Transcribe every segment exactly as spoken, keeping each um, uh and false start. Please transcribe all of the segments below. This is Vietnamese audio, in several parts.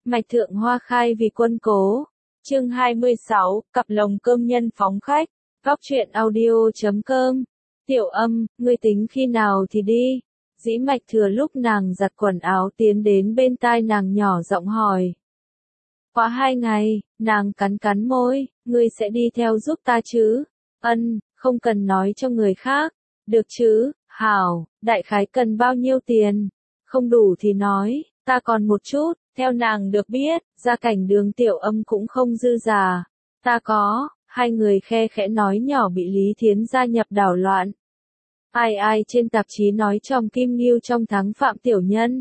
Mạch thượng hoa khai vì quân cố. Chương hai mươi sáu, cặp lồng cơm nhân phóng khách. Góc truyện audio chấm com. Tiểu Âm, ngươi tính khi nào thì đi? Dĩ Mạch thừa lúc nàng giặt quần áo tiến đến bên tai nàng nhỏ giọng hỏi. Quá hai ngày, nàng cắn cắn môi, ngươi sẽ đi theo giúp ta chứ? Ân, không cần nói cho người khác. Được chứ, hảo, đại khái cần bao nhiêu tiền? Không đủ thì nói, ta còn một chút. Theo nàng được biết, gia cảnh Đường Tiểu Âm cũng không dư giả. Ta có, hai người khe khẽ nói nhỏ bị Lý Thiến gia nhập đảo loạn. Ai ai trên tạp chí nói trong Kim Ngưu trong thắng Phạm Tiểu Nhân.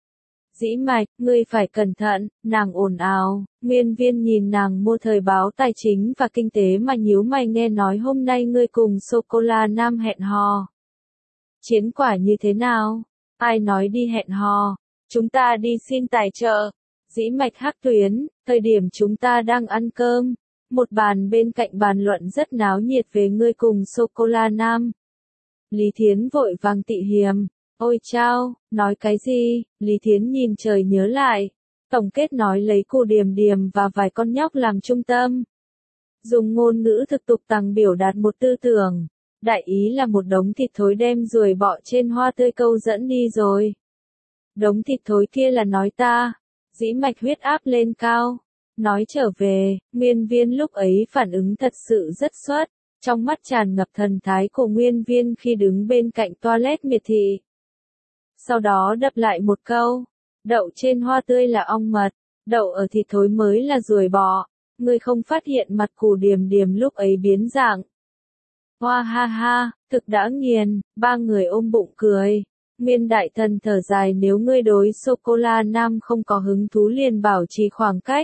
Dĩ Mạch, ngươi phải cẩn thận, nàng ồn ào. Nguyên Viên nhìn nàng mua thời báo tài chính và kinh tế mà nhíu mày nghe nói hôm nay ngươi cùng Sô-cô-la Nam hẹn hò. Chiến quả như thế nào? Ai nói đi hẹn hò? Chúng ta đi xin tài trợ. Dĩ Mạch hắc tuyến, thời điểm chúng ta đang ăn cơm. Một bàn bên cạnh bàn luận rất náo nhiệt về ngươi cùng Sô-cô-la Nam. Lý Thiến vội vàng tị hiềm. Ôi chao, nói cái gì? Lý Thiến nhìn trời nhớ lại. Tổng kết nói lấy cô Điềm Điềm và vài con nhóc làm trung tâm. Dùng ngôn ngữ thực tục tằng biểu đạt một tư tưởng. Đại ý là một đống thịt thối đem ruồi bọ trên hoa tươi câu dẫn đi rồi. Đống thịt thối kia là nói ta. Dĩ Mạch huyết áp lên cao. Nói trở về, Nguyên Viên lúc ấy phản ứng thật sự rất xuất. Trong mắt tràn ngập thần thái của Nguyên Viên khi đứng bên cạnh toilet miệt thị. Sau đó đập lại một câu. Đậu trên hoa tươi là ong mật. Đậu ở thịt thối mới là ruồi bọ. Ngươi không phát hiện mặt Cù Điềm Điềm lúc ấy biến dạng. Hoa ha ha, thực đã nghiền. Ba người ôm bụng cười. Miên đại thần thở dài nếu ngươi đối Sô-cô-la Nam không có hứng thú liền bảo trì khoảng cách.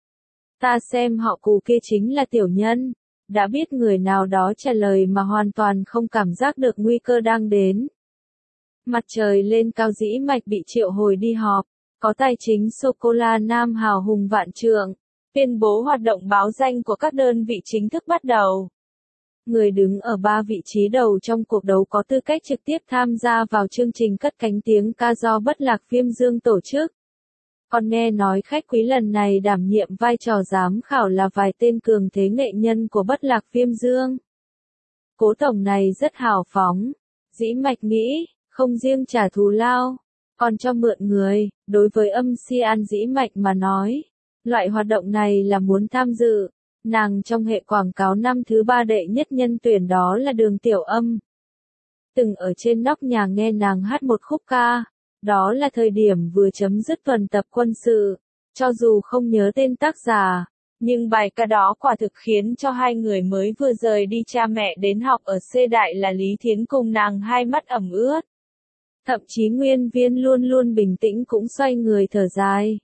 Ta xem họ Cù kia chính là tiểu nhân. Đã biết người nào đó trả lời mà hoàn toàn không cảm giác được nguy cơ đang đến. Mặt trời lên cao Dĩ Mạch bị triệu hồi đi họp. Có tài chính Sô-cô-la Nam hào hùng vạn trượng. Tuyên bố hoạt động báo danh của các đơn vị chính thức bắt đầu. Người đứng ở ba vị trí đầu trong cuộc đấu có tư cách trực tiếp tham gia vào chương trình cất cánh tiếng ca do Bất Lạc Viêm Dương tổ chức. Còn nghe nói khách quý lần này đảm nhiệm vai trò giám khảo là vài tên cường thế nghệ nhân của Bất Lạc Viêm Dương. Cố tổng này rất hào phóng. Dĩ Mạch nghĩ, không riêng trả thù lao, còn cho mượn người. Đối với Âm Si An Dĩ Mạch mà nói, loại hoạt động này là muốn tham dự. Nàng trong hệ quảng cáo năm thứ ba đệ nhất nhân tuyển đó là Đường Tiểu Âm. Từng ở trên nóc nhà nghe nàng hát một khúc ca. Đó là thời điểm vừa chấm dứt tuần tập quân sự. Cho dù không nhớ tên tác giả, nhưng bài ca đó quả thực khiến cho hai người mới vừa rời đi cha mẹ đến học ở C Đại là Lý Thiến cùng nàng hai mắt ẩm ướt. Thậm chí Nguyên Viên luôn luôn bình tĩnh cũng xoay người thở dài.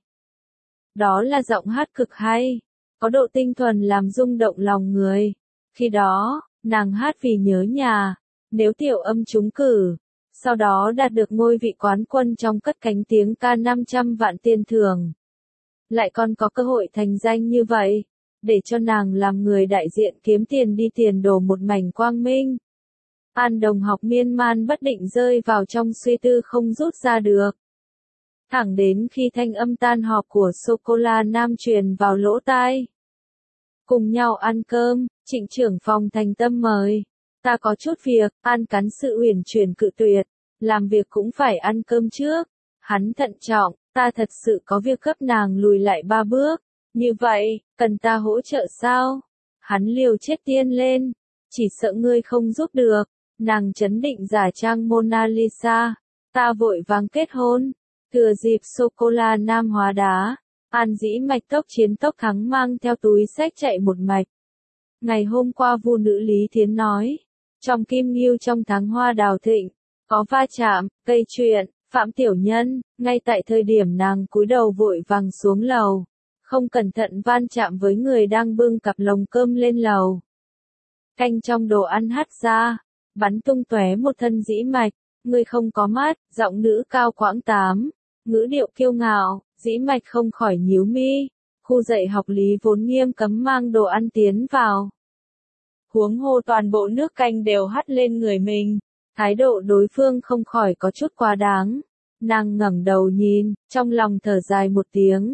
Đó là giọng hát cực hay. Có độ tinh thuần làm rung động lòng người. Khi đó, nàng hát vì nhớ nhà. Nếu Tiểu Âm trúng cử, sau đó đạt được ngôi vị quán quân trong cất cánh tiếng ca năm trăm vạn tiền thưởng. Lại còn có cơ hội thành danh như vậy. Để cho nàng làm người đại diện kiếm tiền đi tiền đồ một mảnh quang minh. An Đồng Học miên man bất định rơi vào trong suy tư không rút ra được. Thẳng đến khi thanh âm tan họp của Sô-cô-la Nam truyền vào lỗ tai. Cùng nhau ăn cơm, Trịnh trưởng phòng thành tâm mời. Ta có chút việc, An cán sự uyển chuyển cự tuyệt. Làm việc cũng phải ăn cơm trước. Hắn thận trọng, ta thật sự có việc gấp nàng lùi lại ba bước. Như vậy, cần ta hỗ trợ sao? Hắn liều chết tiên lên. Chỉ sợ ngươi không giúp được. Nàng chấn định giả trang Mona Lisa. Ta vội vàng kết hôn. Thừa dịp Sô-cô-la Nam hóa đá. An Dĩ Mạch tốc chiến tốc thắng mang theo túi xách chạy một mạch. Ngày hôm qua vu nữ Lý Thiến nói. Trong Kim Ngưu trong tháng hoa đào thịnh. Có va chạm, gây chuyện, Phạm Tiểu Nhân. Ngay tại thời điểm nàng cúi đầu vội vàng xuống lầu. Không cẩn thận van chạm với người đang bưng cặp lồng cơm lên lầu. Canh trong đồ ăn hắt ra. Bắn tung tóe một thân Dĩ Mạch. Ngươi không có mắt, giọng nữ cao quãng tám. Ngữ điệu kiêu ngạo, Dĩ Mạch không khỏi nhíu mi. Khu dạy học Lý vốn nghiêm cấm mang đồ ăn tiến vào. Huống hồ toàn bộ nước canh đều hắt lên người mình. Thái độ đối phương không khỏi có chút quá đáng. Nàng ngẩng đầu nhìn, trong lòng thở dài một tiếng.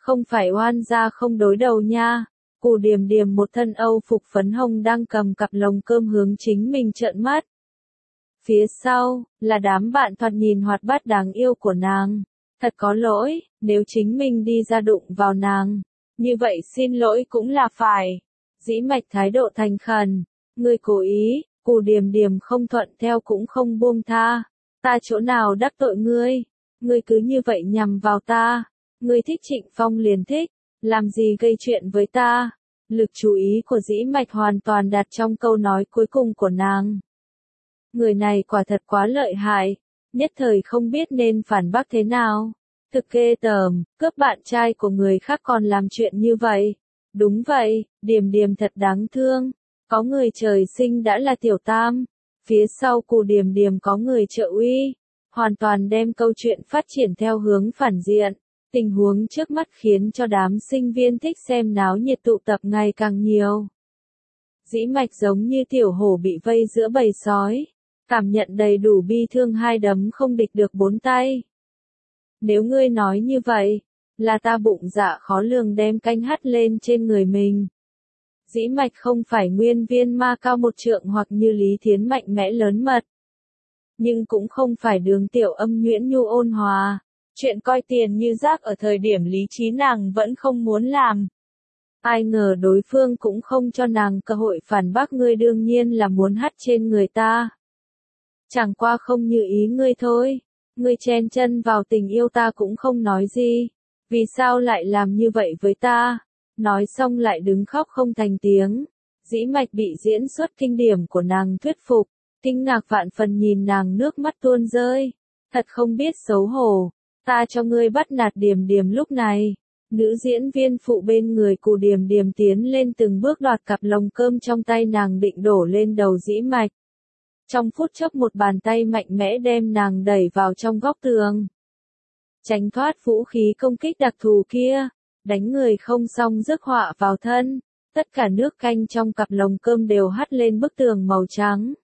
Không phải oan gia không đối đầu nha. Cù Điềm Điềm một thân Âu phục phấn hồng đang cầm cặp lồng cơm hướng chính mình trợn mắt. Phía sau, là đám bạn thoạt nhìn hoạt bát đáng yêu của nàng. Thật có lỗi, nếu chính mình đi ra đụng vào nàng. Như vậy xin lỗi cũng là phải. Dĩ Mạch thái độ thành khẩn. Ngươi cố ý, Cù Điềm Điềm không thuận theo cũng không buông tha. Ta chỗ nào đắc tội ngươi? Ngươi cứ như vậy nhằm vào ta. Ngươi thích Trịnh Phong liền thích. Làm gì gây chuyện với ta? Lực chú ý của Dĩ Mạch hoàn toàn đặt trong câu nói cuối cùng của nàng. Người này quả thật quá lợi hại. Nhất thời không biết nên phản bác thế nào. Thực ghê tởm, cướp bạn trai của người khác còn làm chuyện như vậy. Đúng vậy, Điềm Điềm thật đáng thương. Có người trời sinh đã là tiểu tam. Phía sau Cù Điềm Điềm có người trợ uy. Hoàn toàn đem câu chuyện phát triển theo hướng phản diện. Tình huống trước mắt khiến cho đám sinh viên thích xem náo nhiệt tụ tập ngày càng nhiều. Dĩ Mạch giống như tiểu hổ bị vây giữa bầy sói. Cảm nhận đầy đủ bi thương hai đấm không địch được bốn tay. Nếu ngươi nói như vậy, là ta bụng dạ khó lường đem canh hắt lên trên người mình. Dĩ Mạch không phải nguyên viên ma cao một trượng hoặc như Lý Thiến mạnh mẽ lớn mật. Nhưng cũng không phải Đường Tiểu Âm nhuyễn nhu ôn hòa. Chuyện coi tiền như rác ở thời điểm lý trí nàng vẫn không muốn làm. Ai ngờ đối phương cũng không cho nàng cơ hội phản bác, ngươi đương nhiên là muốn hắt trên người ta. Chẳng qua không như ý ngươi thôi. Ngươi chen chân vào tình yêu ta cũng không nói gì. Vì sao lại làm như vậy với ta? Nói xong lại đứng khóc không thành tiếng. Dĩ Mạch bị diễn xuất kinh điểm của nàng thuyết phục. Kinh ngạc vạn phần nhìn nàng nước mắt tuôn rơi. Thật không biết xấu hổ. Ta cho ngươi bắt nạt Điềm Điềm lúc này. Nữ diễn viên phụ bên người Cù Điềm Điềm tiến lên từng bước đoạt cặp lồng cơm trong tay nàng định đổ lên đầu Dĩ Mạch. Trong phút chốc một bàn tay mạnh mẽ đem nàng đẩy vào trong góc tường. Tránh thoát vũ khí công kích đặc thù kia. Đánh người không xong rước họa vào thân. Tất cả nước canh trong cặp lồng cơm đều hắt lên bức tường màu trắng.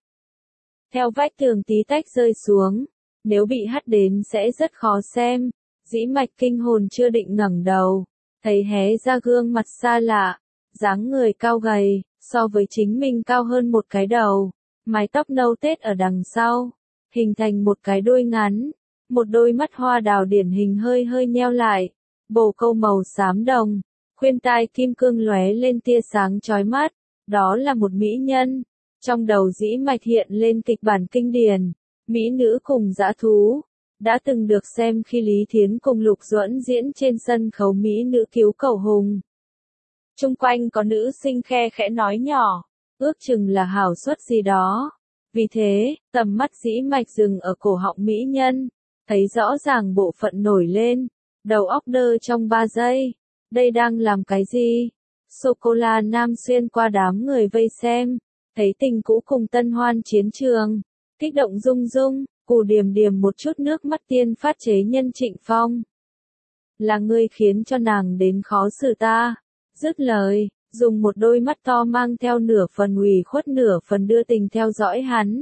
Theo vách tường tí tách rơi xuống. Nếu bị hắt đến sẽ rất khó xem. Dĩ Mạch kinh hồn chưa định ngẩng đầu. Thấy hé ra gương mặt xa lạ. Dáng người cao gầy, so với chính mình cao hơn một cái đầu. Mái tóc nâu tết ở đằng sau. Hình thành một cái đuôi ngắn. Một đôi mắt hoa đào điển hình hơi hơi nheo lại. Bồ câu màu xám đồng. Khuyên tai kim cương lóe lên tia sáng chói mắt. Đó là một mỹ nhân. Trong đầu Dĩ Mạch hiện lên kịch bản kinh điển. Mỹ nữ cùng dã thú. Đã từng được xem khi Lý Thiến cùng Lục Duẫn diễn trên sân khấu Mỹ nữ cứu cầu hùng. Chung quanh có nữ sinh khe khẽ nói nhỏ. Ước chừng là hảo suất gì đó. Vì thế, tầm mắt Dĩ Mạch dừng ở cổ họng mỹ nhân. Thấy rõ ràng bộ phận nổi lên. Đầu óc đơ trong ba giây. Đây đang làm cái gì? Sô-cô-la Nam xuyên qua đám người vây xem. Thấy tình cũ cùng tân hoan chiến trường. Kích động rung rung, Cù Điềm Điềm một chút nước mắt tiên phát chế nhân Trịnh Phong. Là ngươi khiến cho nàng đến khó xử ta. Dứt lời, dùng một đôi mắt to mang theo nửa phần ủy khuất nửa phần đưa tình theo dõi hắn.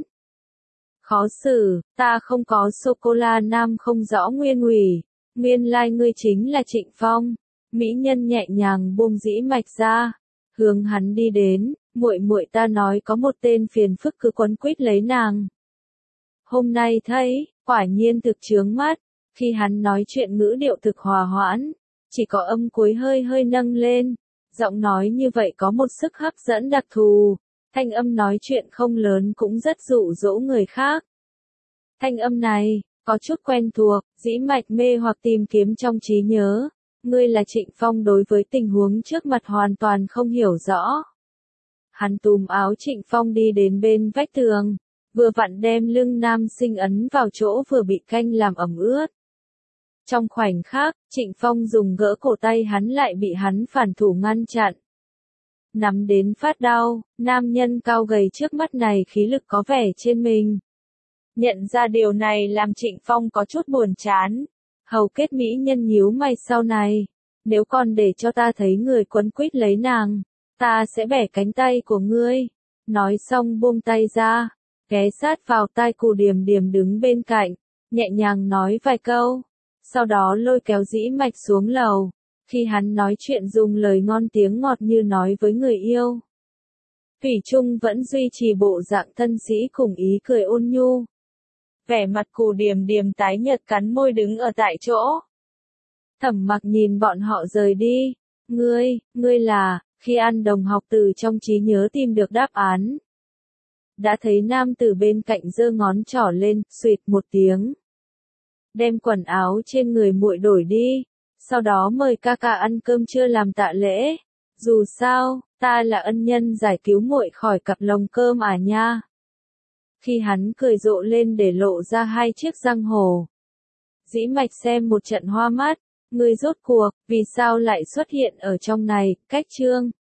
Khó xử, ta không có sô-cô-la Nam không rõ nguyên ủy. Nguyên lai like ngươi chính là Trịnh Phong. Mỹ nhân nhẹ nhàng buông Dĩ Mạch ra. Hướng hắn đi đến, muội muội ta nói có một tên phiền phức cứ quấn quýt lấy nàng. Hôm nay thấy, quả nhiên thực chướng mắt. Khi hắn nói chuyện ngữ điệu thực hòa hoãn. Chỉ có âm cuối hơi hơi nâng lên. Giọng nói như vậy có một sức hấp dẫn đặc thù. Thanh âm nói chuyện không lớn cũng rất dụ dỗ người khác. Thanh âm này, có chút quen thuộc, Dĩ Mạch mê hoặc tìm kiếm trong trí nhớ. Ngươi là Trịnh Phong đối với tình huống trước mặt hoàn toàn không hiểu rõ. Hắn túm áo Trịnh Phong đi đến bên vách tường. Vừa vặn đem lưng nam sinh ấn vào chỗ vừa bị canh làm ẩm ướt. Trong khoảnh khắc, Trịnh Phong dùng gỡ cổ tay hắn lại bị hắn phản thủ ngăn chặn. Nắm đến phát đau, nam nhân cao gầy trước mắt này khí lực có vẻ trên mình. Nhận ra điều này làm Trịnh Phong có chút buồn chán. Hầu kết mỹ nhân nhíu mày sau này. Nếu còn để cho ta thấy người quấn quýt lấy nàng, ta sẽ bẻ cánh tay của ngươi. Nói xong buông tay ra. Ghé sát vào tai Cù Điềm Điềm đứng bên cạnh, nhẹ nhàng nói vài câu, sau đó lôi kéo Dĩ Mạch xuống lầu, Khi hắn nói chuyện dùng lời ngon tiếng ngọt như nói với người yêu. Thủy Trung vẫn duy trì bộ dạng thân sĩ cùng ý cười ôn nhu. Vẻ mặt Cù Điềm Điềm tái nhợt cắn môi đứng ở tại chỗ. Thẩm Mặc nhìn bọn họ rời đi. Ngươi, ngươi là, khi ăn đồng học từ trong trí nhớ tìm được đáp án. Đã thấy nam tử bên cạnh giơ ngón trỏ lên, xuỵt một tiếng. Đem quần áo trên người muội đổi đi. Sau đó mời ca ca ăn cơm trưa làm tạ lễ. Dù sao, ta là ân nhân giải cứu muội khỏi cặp lồng cơm à nha. Khi hắn cười rộ lên để lộ ra hai chiếc răng hổ. Dĩ Mạch xem một trận hoa mắt. Ngươi rốt cuộc, vì sao lại xuất hiện ở trong này, cách chương.